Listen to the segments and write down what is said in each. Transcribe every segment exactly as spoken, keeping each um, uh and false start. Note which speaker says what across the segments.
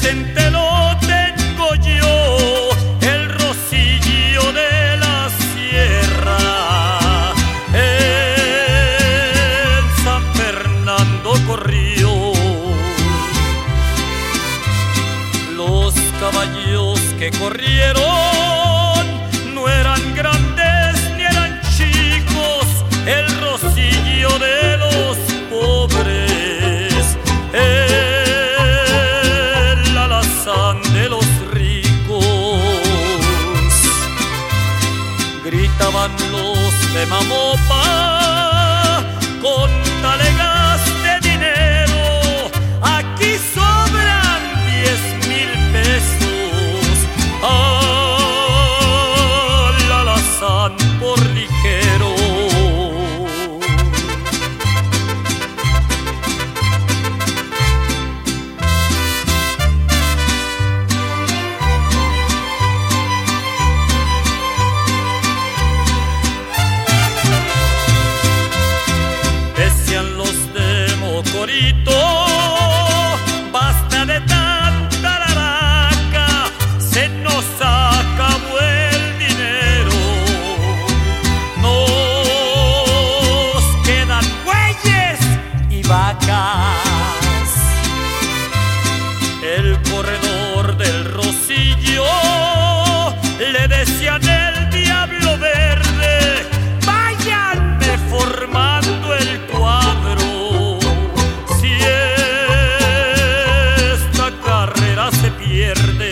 Speaker 1: presente lo tengo yo, el Rosillo de la Sierra, en San Fernando corrió. Los caballos que corrieron no eran grandes ni eran chicos, el Rosillo de los pobres, el alazán de los ricos. Gritaban los de Mamopa con talegas de dinero: aquí sobran diez mil pesos al alazán por ligero. Decían los de Mocorito: basta de tanta laraca, se nos acabó el dinero. Nos quedan bueyes y vacas. El corredor del Rosillo le decían el Diablo Verde: váyanme formando el cuadro, si esta carrera se pierde.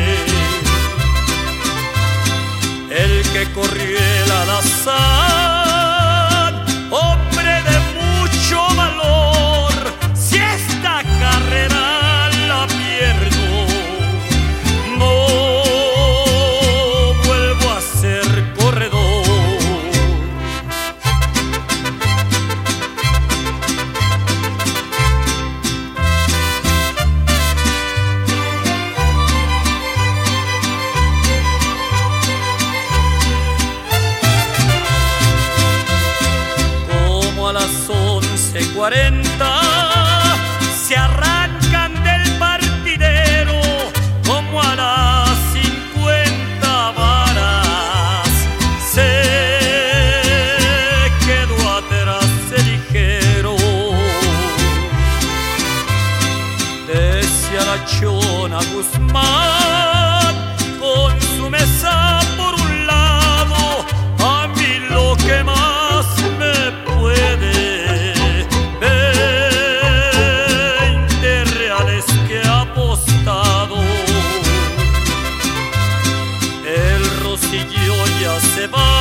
Speaker 1: El que corrió el alazán, hombre de mucho valor, si esta carrera la pierdo, no vuelvo a ser corredor. Como a las once cuarenta se arrancan del partidero, como a las cincuenta varas se quedó atrás el ligero. Decía la Chona Guzmán con su mesa por un lado: a mí lo que más me puede, veinte reales que he apostado. El Rosillo ya se va,